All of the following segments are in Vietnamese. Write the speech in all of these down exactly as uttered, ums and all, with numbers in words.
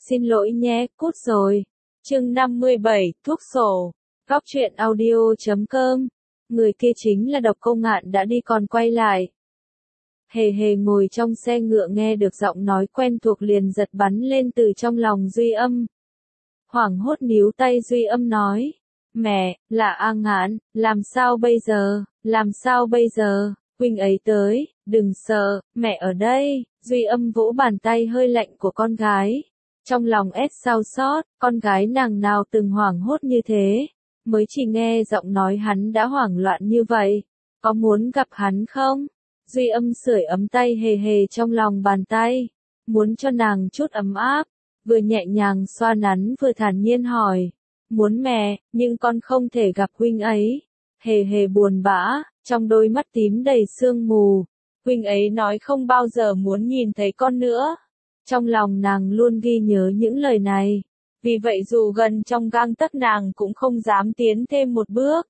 Xin lỗi nhé, cút rồi. Chương năm mươi bảy, thuốc sổ. Góc truyện audio chấm com. Người kia chính là Độc Cô Ngạn đã đi còn quay lại. Hề hề ngồi trong xe ngựa nghe được giọng nói quen thuộc liền giật bắn lên từ trong lòng Duy Âm. Hoảng hốt níu tay Duy Âm nói. Mẹ, là A Ngạn, làm sao bây giờ, làm sao bây giờ, huynh ấy tới, đừng sợ, mẹ ở đây. Duy Âm vỗ bàn tay hơi lạnh của con gái. Trong lòng ét sao xót, con gái nàng nào từng hoảng hốt như thế, mới chỉ nghe giọng nói hắn đã hoảng loạn như vậy, có muốn gặp hắn không? Duy Âm sưởi ấm tay hề hề trong lòng bàn tay, muốn cho nàng chút ấm áp, vừa nhẹ nhàng xoa nắn vừa thản nhiên hỏi, muốn mẹ, nhưng con không thể gặp huynh ấy. Hề hề buồn bã, trong đôi mắt tím đầy sương mù, huynh ấy nói không bao giờ muốn nhìn thấy con nữa. Trong lòng nàng luôn ghi nhớ những lời này, vì vậy dù gần trong gang tấc nàng cũng không dám tiến thêm một bước.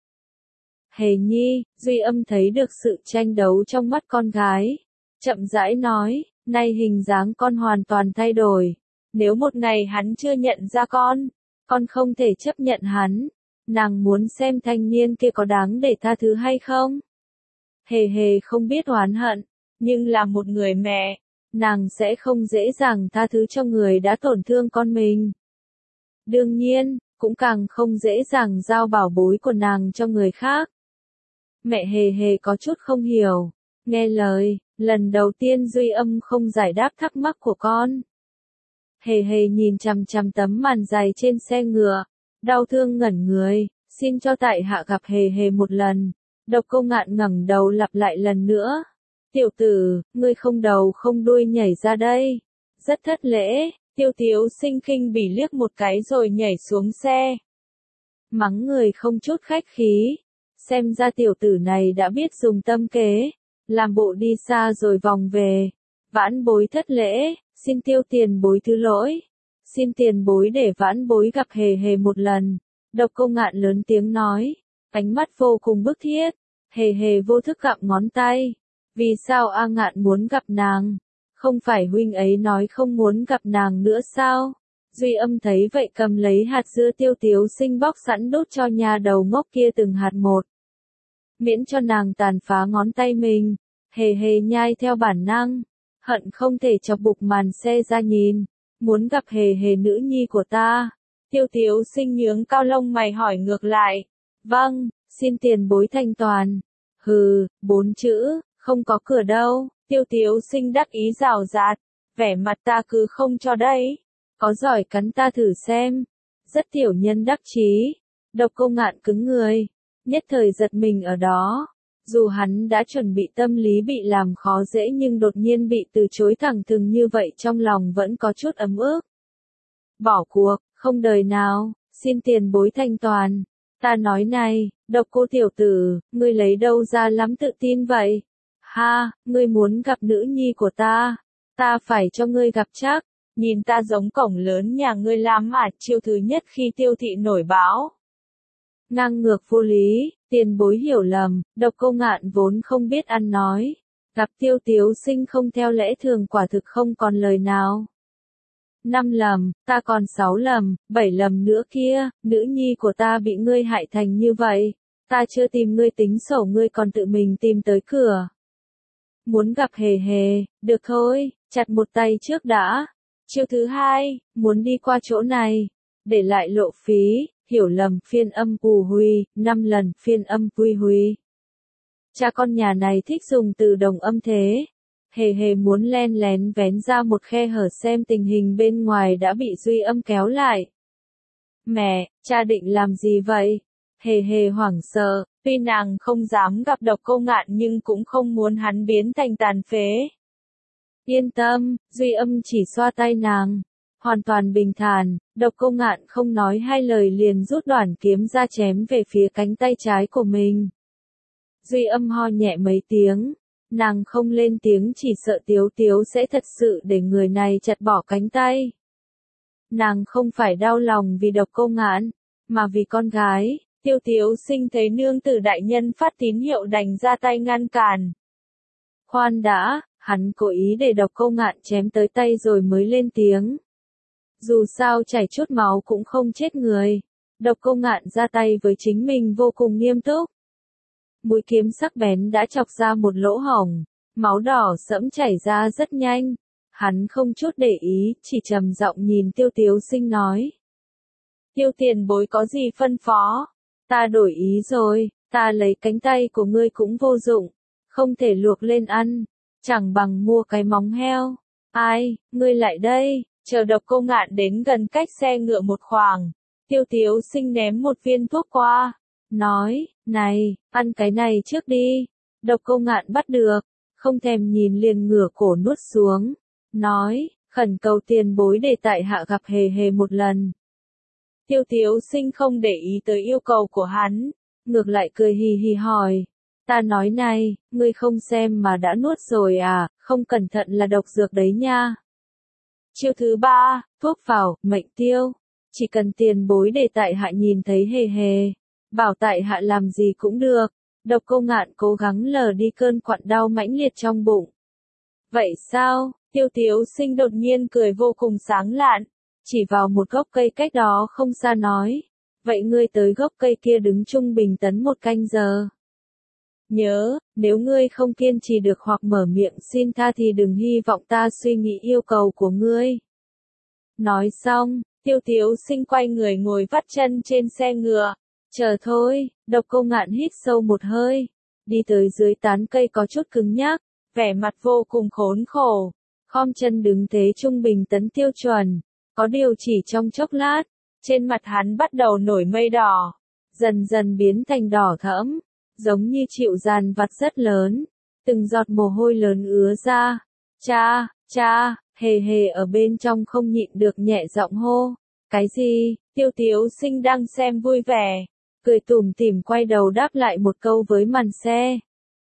Hề nhi, Duy Âm thấy được sự tranh đấu trong mắt con gái, chậm rãi nói, nay hình dáng con hoàn toàn thay đổi, nếu một ngày hắn chưa nhận ra con, con không thể chấp nhận hắn, nàng muốn xem thanh niên kia có đáng để tha thứ hay không. Hề hề không biết oán hận, nhưng là một người mẹ, nàng sẽ không dễ dàng tha thứ cho người đã tổn thương con mình. Đương nhiên, cũng càng không dễ dàng giao bảo bối của nàng cho người khác. Mẹ hề hề có chút không hiểu, nghe lời, lần đầu tiên Duy Âm không giải đáp thắc mắc của con. Hề hề nhìn chằm chằm tấm màn dày trên xe ngựa, đau thương ngẩn người, xin cho tại hạ gặp hề hề một lần. Độc Cô Ngạn ngẩng đầu lặp lại lần nữa. Tiểu tử, ngươi không đầu không đuôi nhảy ra đây. Rất thất lễ, Tiêu Tiếu Sinh khinh bỉ liếc một cái rồi nhảy xuống xe. Mắng người không chút khách khí. Xem ra tiểu tử này đã biết dùng tâm kế, làm bộ đi xa rồi vòng về. Vãn bối thất lễ, xin Tiêu tiền bối thứ lỗi. Xin tiền bối để vãn bối gặp hề hề một lần. Độc Cô Ngạn lớn tiếng nói, ánh mắt vô cùng bức thiết. Hề hề vô thức gặm ngón tay. Vì sao A Ngạn muốn gặp nàng? Không phải huynh ấy nói không muốn gặp nàng nữa sao? Duy Âm thấy vậy cầm lấy hạt dưa Tiêu Tiếu Sinh bóc sẵn đốt cho nhà đầu ngốc kia từng hạt một. Miễn cho nàng tàn phá ngón tay mình. Hề hề nhai theo bản năng. Hận không thể chọc bục màn xe ra nhìn. Muốn gặp hề hề nữ nhi của ta. Tiêu Tiếu Sinh nhướng cao lông mày hỏi ngược lại. Vâng, xin tiền bối thanh toàn. Hừ, bốn chữ. Không có cửa đâu, Tiêu Tiếu Sinh đắc ý rào rạt, vẻ mặt ta cứ không cho đấy, có giỏi cắn ta thử xem. Rất tiểu nhân đắc chí. Độc Cô Ngạn cứng người, nhất thời giật mình ở đó, dù hắn đã chuẩn bị tâm lý bị làm khó dễ nhưng đột nhiên bị từ chối thẳng thừng như vậy trong lòng vẫn có chút ấm ức. Bỏ cuộc, không đời nào, xin tiền bối thanh toàn. Ta nói này, Độc Cô tiểu tử, ngươi lấy đâu ra lắm tự tin vậy? Ha, ngươi muốn gặp nữ nhi của ta, ta phải cho ngươi gặp chắc, nhìn ta giống cổng lớn nhà ngươi làm à, chiêu thứ nhất khi Tiêu thị nổi báo. Ngang ngược vô lý, tiền bối hiểu lầm, Độc Cô Ngạn vốn không biết ăn nói, gặp Tiêu Tiếu Sinh không theo lẽ thường quả thực không còn lời nào. Năm lầm, ta còn sáu lầm, bảy lầm nữa kia, nữ nhi của ta bị ngươi hại thành như vậy, ta chưa tìm ngươi tính sổ ngươi còn tự mình tìm tới cửa. Muốn gặp hề hề, được thôi, chặt một tay trước đã. Chiêu thứ hai, muốn đi qua chỗ này, để lại lộ phí, hiểu lầm phiên âm ù huy, năm lần phiên âm quy huy. Cha con nhà này thích dùng từ đồng âm thế. Hề hề muốn len lén vén ra một khe hở xem tình hình bên ngoài đã bị Duy Âm kéo lại. Mẹ, cha định làm gì vậy? Hề hề hoảng sợ, tuy nàng không dám gặp Độc Cô Ngạn nhưng cũng không muốn hắn biến thành tàn phế. Yên tâm, Duy Âm chỉ xoa tay nàng, hoàn toàn bình thản. Độc Cô Ngạn không nói hai lời liền rút đoản kiếm ra chém về phía cánh tay trái của mình. Duy Âm ho nhẹ mấy tiếng, nàng không lên tiếng chỉ sợ Tiếu Tiếu sẽ thật sự để người này chặt bỏ cánh tay. Nàng không phải đau lòng vì Độc Cô Ngạn, mà vì con gái. Tiêu Tiếu Sinh thấy nương tử đại nhân phát tín hiệu đành ra tay ngăn cản. Khoan đã, hắn cố ý để Độc Cô Ngạn chém tới tay rồi mới lên tiếng. Dù sao chảy chút máu cũng không chết người. Độc Cô Ngạn ra tay với chính mình vô cùng nghiêm túc. Mũi kiếm sắc bén đã chọc ra một lỗ hổng, máu đỏ sẫm chảy ra rất nhanh. Hắn không chút để ý, chỉ trầm giọng nhìn Tiêu Tiếu Sinh nói. Tiêu tiền bối có gì phân phó? Ta đổi ý rồi, ta lấy cánh tay của ngươi cũng vô dụng, không thể luộc lên ăn, chẳng bằng mua cái móng heo. Ai, ngươi lại đây, chờ Độc Cô Ngạn đến gần cách xe ngựa một khoảng. Tiêu Tiếu Sinh ném một viên thuốc qua, nói, này, ăn cái này trước đi. Độc Cô Ngạn bắt được, không thèm nhìn liền ngửa cổ nuốt xuống, nói, khẩn cầu tiền bối để tại hạ gặp hề hề một lần. Tiêu Tiếu Sinh không để ý tới yêu cầu của hắn, ngược lại cười hì hì hỏi, ta nói này, ngươi không xem mà đã nuốt rồi à, không cẩn thận là độc dược đấy nha. Chiêu thứ ba, thuốc vào, mệnh tiêu, chỉ cần tiền bối để tại hạ nhìn thấy hề hề, bảo tại hạ làm gì cũng được. Độc Cô Ngạn cố gắng lờ đi cơn quặn đau mãnh liệt trong bụng. Vậy sao? Tiêu Tiếu Sinh đột nhiên cười vô cùng sáng lạn, chỉ vào một gốc cây cách đó không xa nói, vậy ngươi tới gốc cây kia đứng trung bình tấn một canh giờ. Nhớ, nếu ngươi không kiên trì được hoặc mở miệng xin tha thì đừng hy vọng ta suy nghĩ yêu cầu của ngươi. Nói xong, Tiêu Tiếu Sinh quay người ngồi vắt chân trên xe ngựa. Chờ thôi, Độc Cô Ngạn hít sâu một hơi, đi tới dưới tán cây có chút cứng nhắc, vẻ mặt vô cùng khốn khổ, khom chân đứng thế trung bình tấn tiêu chuẩn. Có điều chỉ trong chốc lát, trên mặt hắn bắt đầu nổi mây đỏ, dần dần biến thành đỏ thẫm, giống như chịu dàn vặt rất lớn, từng giọt mồ hôi lớn ứa ra. Cha, cha, hề hề ở bên trong không nhịn được nhẹ giọng hô. Cái gì? Tiêu Tiếu Sinh đang xem vui vẻ, cười tủm tỉm quay đầu đáp lại một câu với màn xe.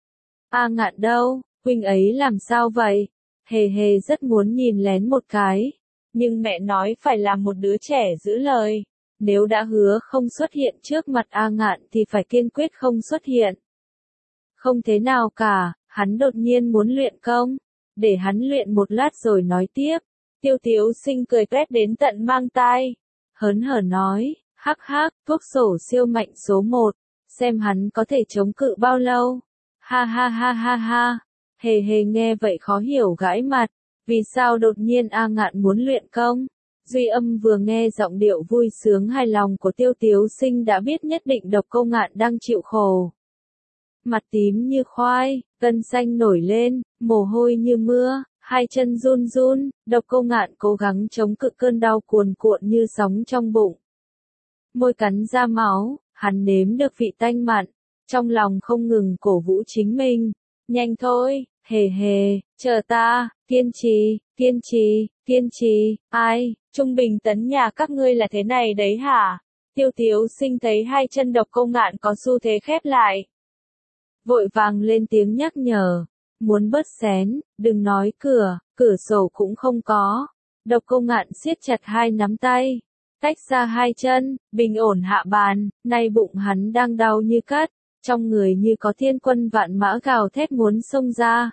A Ngạn đâu, huynh ấy làm sao vậy? Hề hề rất muốn nhìn lén một cái, nhưng mẹ nói phải làm một đứa trẻ giữ lời, nếu đã hứa không xuất hiện trước mặt A Ngạn thì phải kiên quyết không xuất hiện. Không thế nào cả, hắn đột nhiên muốn luyện công, để hắn luyện một lát rồi nói tiếp. Tiêu Tiếu Sinh cười tuét đến tận mang tai, hớn hở nói, hắc hắc, thuốc sổ siêu mạnh số một, xem hắn có thể chống cự bao lâu. Ha ha ha ha ha, hề hề nghe vậy khó hiểu gãi mặt, vì sao đột nhiên A Ngạn muốn luyện công. Duy Âm vừa nghe giọng điệu vui sướng hài lòng của Tiêu Tiếu Sinh đã biết nhất định Độc Cô Ngạn đang chịu khổ. Mặt tím như khoai, gân xanh nổi lên, mồ hôi như mưa, hai chân run run, Độc Cô Ngạn cố gắng chống cự cơn đau cuồn cuộn như sóng trong bụng. Môi cắn ra máu, hắn nếm được vị tanh mặn, trong lòng không ngừng cổ vũ chính mình. Nhanh thôi, hề hề, chờ ta, kiên trì, kiên trì, kiên trì, ai, trung bình tấn nhà các ngươi là thế này đấy hả? Tiêu Tiếu Sinh thấy hai chân Độc Cô Ngạn có xu thế khép lại, vội vàng lên tiếng nhắc nhở, muốn bớt xén, đừng nói cửa, cửa sổ cũng không có. Độc Cô Ngạn siết chặt hai nắm tay, tách ra hai chân, bình ổn hạ bàn, nay bụng hắn đang đau như cắt, trong người như có thiên quân vạn mã gào thét muốn xông ra.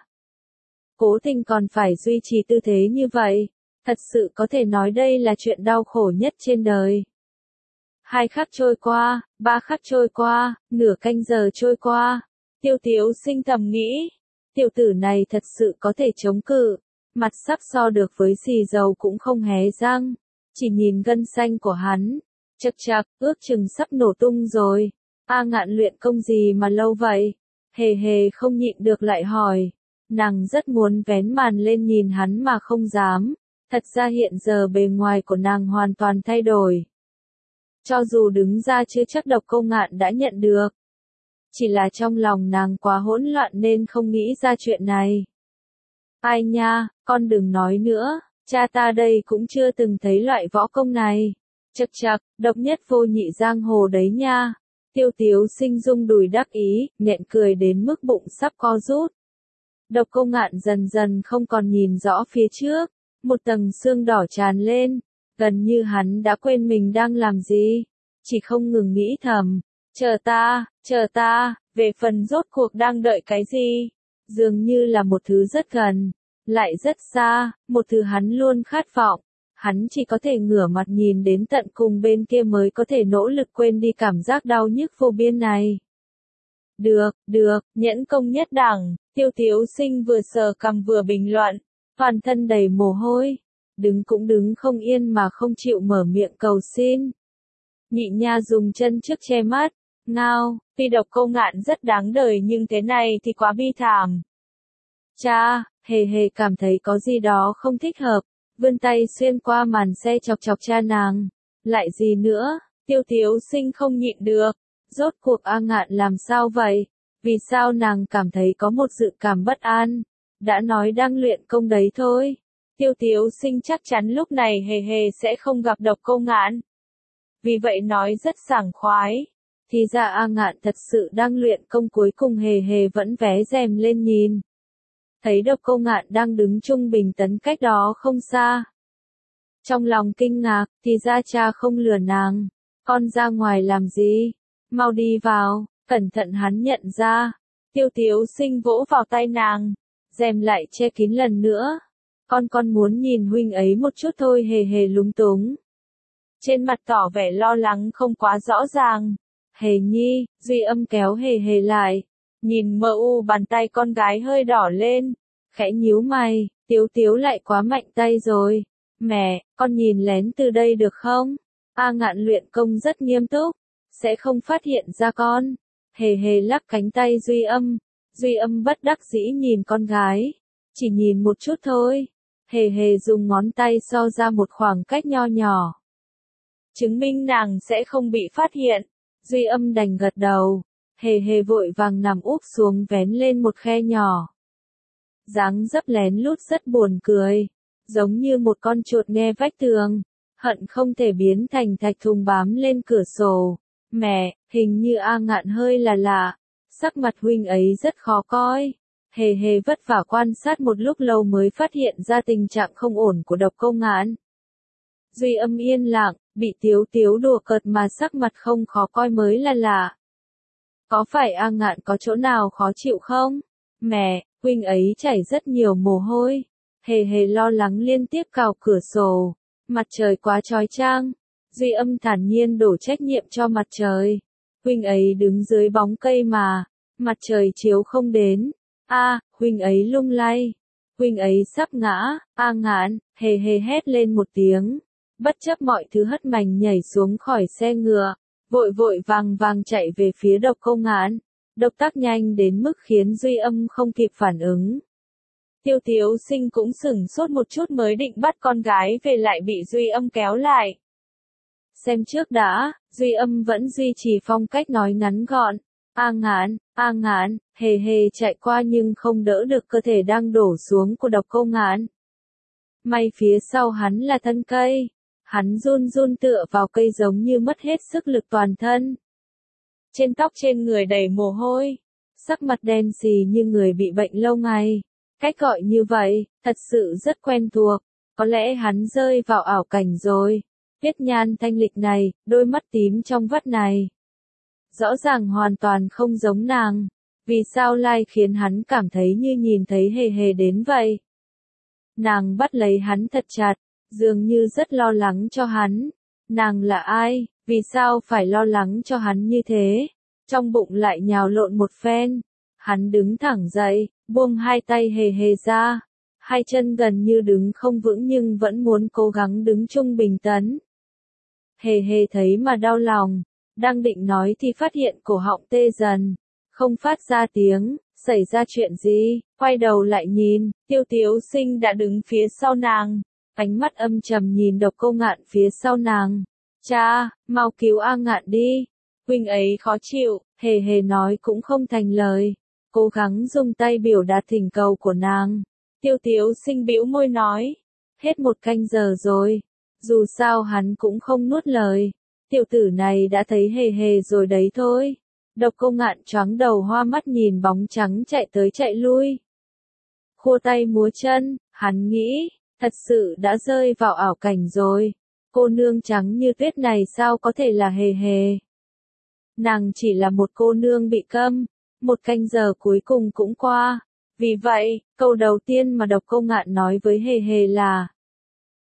Cố tình còn phải duy trì tư thế như vậy, thật sự có thể nói đây là chuyện đau khổ nhất trên đời. Hai khắc trôi qua, ba khắc trôi qua, nửa canh giờ trôi qua, Tiêu Tiếu Sinh thầm nghĩ, tiểu tử này thật sự có thể chống cự, mặt sắp so được với xì dầu cũng không hé răng, chỉ nhìn gân xanh của hắn, chật chật, ước chừng sắp nổ tung rồi. A Ngạn luyện công gì mà lâu vậy? Hề hề không nhịn được lại hỏi, nàng rất muốn vén màn lên nhìn hắn mà không dám, thật ra hiện giờ bề ngoài của nàng hoàn toàn thay đổi. Cho dù đứng ra chưa chắc Độc Cô Ngạn đã nhận được. Chỉ là trong lòng nàng quá hỗn loạn nên không nghĩ ra chuyện này. Ai nha, con đừng nói nữa, cha ta đây cũng chưa từng thấy loại võ công này. Chật chật, độc nhất vô nhị giang hồ đấy nha. Tiêu Tiếu Sinh rung đùi đắc ý, nghẹn cười đến mức bụng sắp co rút. Độc Cô Ngạn dần dần không còn nhìn rõ phía trước, một tầng sương đỏ tràn lên, gần như hắn đã quên mình đang làm gì, chỉ không ngừng nghĩ thầm, chờ ta, chờ ta, về phần rốt cuộc đang đợi cái gì, dường như là một thứ rất gần, lại rất xa, một thứ hắn luôn khát vọng, hắn chỉ có thể ngửa mặt nhìn đến tận cùng bên kia mới có thể nỗ lực quên đi cảm giác đau nhức vô biên này. Được, được, nhẫn công nhất đẳng, Tiêu Tiếu Sinh vừa sờ cằm vừa bình luận, toàn thân đầy mồ hôi, đứng cũng đứng không yên mà không chịu mở miệng cầu xin. Nhị nha dùng chân trước che mắt, ngao, tuy độc cô ngạn rất đáng đời nhưng thế này thì quá bi thảm. Cha, hề hề cảm thấy có gì đó không thích hợp, vươn tay xuyên qua màn xe chọc chọc cha nàng. Lại gì nữa, Tiêu Tiếu Sinh không nhịn được, rốt cuộc A Ngạn làm sao vậy? Vì sao nàng cảm thấy có một dự cảm bất an? Đã nói đang luyện công đấy thôi. Tiêu Tiếu Sinh chắc chắn lúc này hề hề sẽ không gặp độc cô ngạn. Vì vậy nói rất sảng khoái. Thì ra A Ngạn thật sự đang luyện công, cuối cùng hề hề vẫn vé rèm lên nhìn. Thấy độc cô ngạn đang đứng trung bình tấn cách đó không xa. Trong lòng kinh ngạc, thì ra cha không lừa nàng. Con ra ngoài làm gì? Mau đi vào, cẩn thận hắn nhận ra. Tiêu Tiếu Sinh vỗ vào tay nàng, rèm lại che kín lần nữa. Con con muốn nhìn huynh ấy một chút thôi, hề hề lúng túng. Trên mặt tỏ vẻ lo lắng không quá rõ ràng. Hề nhi, Duy Âm kéo hề hề lại. Nhìn mờ u bàn tay con gái hơi đỏ lên. Khẽ nhíu mày, Tiếu Tiếu lại quá mạnh tay rồi. Mẹ, con nhìn lén từ đây được không? A Ngạn luyện công rất nghiêm túc. Sẽ không phát hiện ra con. Hề hề lắc cánh tay Duy Âm. Duy Âm bất đắc dĩ nhìn con gái. Chỉ nhìn một chút thôi. Hề hề dùng ngón tay so ra một khoảng cách nho nhỏ. Chứng minh nàng sẽ không bị phát hiện. Duy Âm đành gật đầu. Hề hề vội vàng nằm úp xuống vén lên một khe nhỏ. Dáng dấp lén lút rất buồn cười. Giống như một con chuột nghe vách tường. Hận không thể biến thành thạch thùng bám lên cửa sổ. Mẹ, hình như A Ngạn hơi là lạ. Sắc mặt huynh ấy rất khó coi. Hề hề vất vả quan sát một lúc lâu mới phát hiện ra tình trạng không ổn của độc cô ngạn. Duy Âm yên lặng, bị Tiếu Tiếu đùa cợt mà sắc mặt không khó coi mới là lạ. Có phải A Ngạn có chỗ nào khó chịu không? Mẹ, huynh ấy chảy rất nhiều mồ hôi. Hề hề lo lắng liên tiếp cào cửa sổ. Mặt trời quá chói chang. Duy Âm thản nhiên đổ trách nhiệm cho mặt trời. Huynh ấy đứng dưới bóng cây mà. Mặt trời chiếu không đến. A, à, huynh ấy lung lay. Huynh ấy sắp ngã. A Ngạn, hề hề hét lên một tiếng. Bất chấp mọi thứ hất mành nhảy xuống khỏi xe ngựa. Vội vội vàng vàng chạy về phía độc cô ngạn. Động tác nhanh đến mức khiến Duy Âm không kịp phản ứng. Tiêu Tiếu Sinh cũng sửng sốt một chút mới định bắt con gái về lại bị Duy Âm kéo lại. Xem trước đã, Duy Âm vẫn duy trì phong cách nói ngắn gọn. A Ngạn, A Ngạn, hề hề chạy qua nhưng không đỡ được cơ thể đang đổ xuống của độc cô ngạn. May phía sau hắn là thân cây. Hắn run run tựa vào cây giống như mất hết sức lực toàn thân. Trên tóc trên người đầy mồ hôi. Sắc mặt đen xì như người bị bệnh lâu ngày. Cách gọi như vậy, thật sự rất quen thuộc. Có lẽ hắn rơi vào ảo cảnh rồi. Tuyết nhan thanh lịch này, đôi mắt tím trong vắt này. Rõ ràng hoàn toàn không giống nàng. Vì sao lại khiến hắn cảm thấy như nhìn thấy hề hề đến vậy? Nàng bắt lấy hắn thật chặt, dường như rất lo lắng cho hắn. Nàng là ai? Vì sao phải lo lắng cho hắn như thế? Trong bụng lại nhào lộn một phen. Hắn đứng thẳng dậy, buông hai tay hề hề ra. Hai chân gần như đứng không vững nhưng vẫn muốn cố gắng đứng trung bình tấn. Hề hề thấy mà đau lòng. Đang định nói thì phát hiện cổ họng tê dần. Không phát ra tiếng. Xảy ra chuyện gì? Quay đầu lại nhìn, Tiêu Tiếu Sinh đã đứng phía sau nàng. Ánh mắt âm trầm nhìn độc cô ngạn phía sau nàng. Cha, mau cứu A Ngạn đi. Huynh ấy khó chịu, hề hề nói cũng không thành lời. Cố gắng dùng tay biểu đạt thỉnh cầu của nàng. Tiêu Tiếu Sinh bĩu môi nói. Hết một canh giờ rồi. Dù sao hắn cũng không nuốt lời. Tiểu tử này đã thấy hề hề rồi đấy thôi. Độc cô ngạn choáng đầu hoa mắt nhìn bóng trắng chạy tới chạy lui. Khua tay múa chân, hắn nghĩ, thật sự đã rơi vào ảo cảnh rồi. Cô nương trắng như tuyết này sao có thể là hề hề. Nàng chỉ là một cô nương bị câm, một canh giờ cuối cùng cũng qua. Vì vậy, câu đầu tiên mà độc cô ngạn nói với hề hề là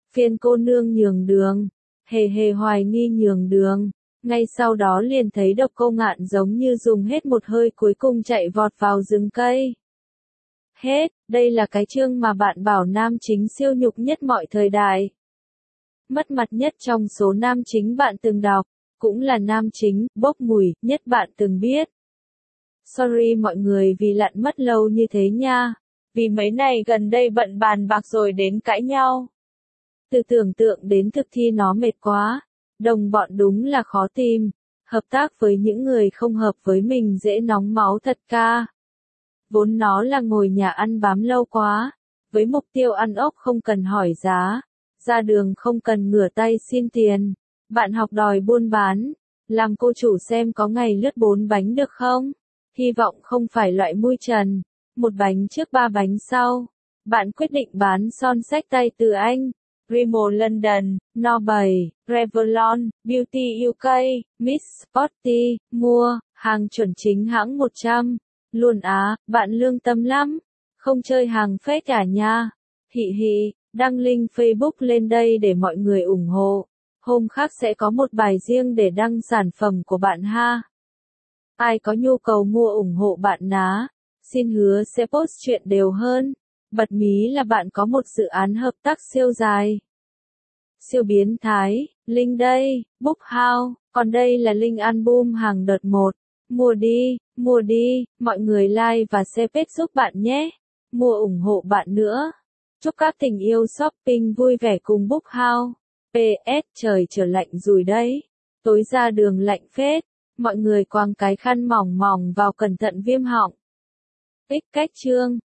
Phiên cô nương nhường đường. Hề hề hoài nghi nhường đường. Ngay sau đó liền thấy Độc Cô Ngạn giống như dùng hết một hơi cuối cùng chạy vọt vào rừng cây. Hết, đây là cái chương mà bạn bảo nam chính siêu nhục nhất mọi thời đại. Mất mặt nhất trong số nam chính bạn từng đọc, cũng là nam chính, bốc mùi, nhất bạn từng biết. Sorry mọi người vì lặn mất lâu như thế nha. Vì mấy này gần đây bận bàn bạc rồi đến cãi nhau. Từ tưởng tượng đến thực thi nó mệt quá. Đồng bọn đúng là khó tìm. Hợp tác với những người không hợp với mình dễ nóng máu thật ca. Vốn nó là ngồi nhà ăn bám lâu quá. Với mục tiêu ăn ốc không cần hỏi giá. Ra đường không cần ngửa tay xin tiền. Bạn học đòi buôn bán. Làm cô chủ xem có ngày lướt bốn bánh được không? Hy vọng không phải loại mui trần. Một bánh trước ba bánh sau. Bạn quyết định bán son xách tay từ Anh, Rimmel London, Norway, Revlon, Beauty u ca, Miss Spotty, mua, hàng chuẩn chính hãng một trăm. Luôn á, bạn lương tâm lắm. Không chơi hàng fake cả nha. Hị hị, đăng link Facebook lên đây để mọi người ủng hộ. Hôm khác sẽ có một bài riêng để đăng sản phẩm của bạn ha. Ai có nhu cầu mua ủng hộ bạn ná, xin hứa sẽ post chuyện đều hơn. Bật mí là bạn có một dự án hợp tác siêu dài. Siêu biến thái, link đây, book how, còn đây là link album hàng đợt một. Mua đi, mua đi, mọi người like và share page giúp bạn nhé. Mua ủng hộ bạn nữa. Chúc các tình yêu shopping vui vẻ cùng book how. pê ét trời trở lạnh rồi đấy. Tối ra đường lạnh phết. Mọi người quàng cái khăn mỏng mỏng vào cẩn thận viêm họng. Ích cách chương.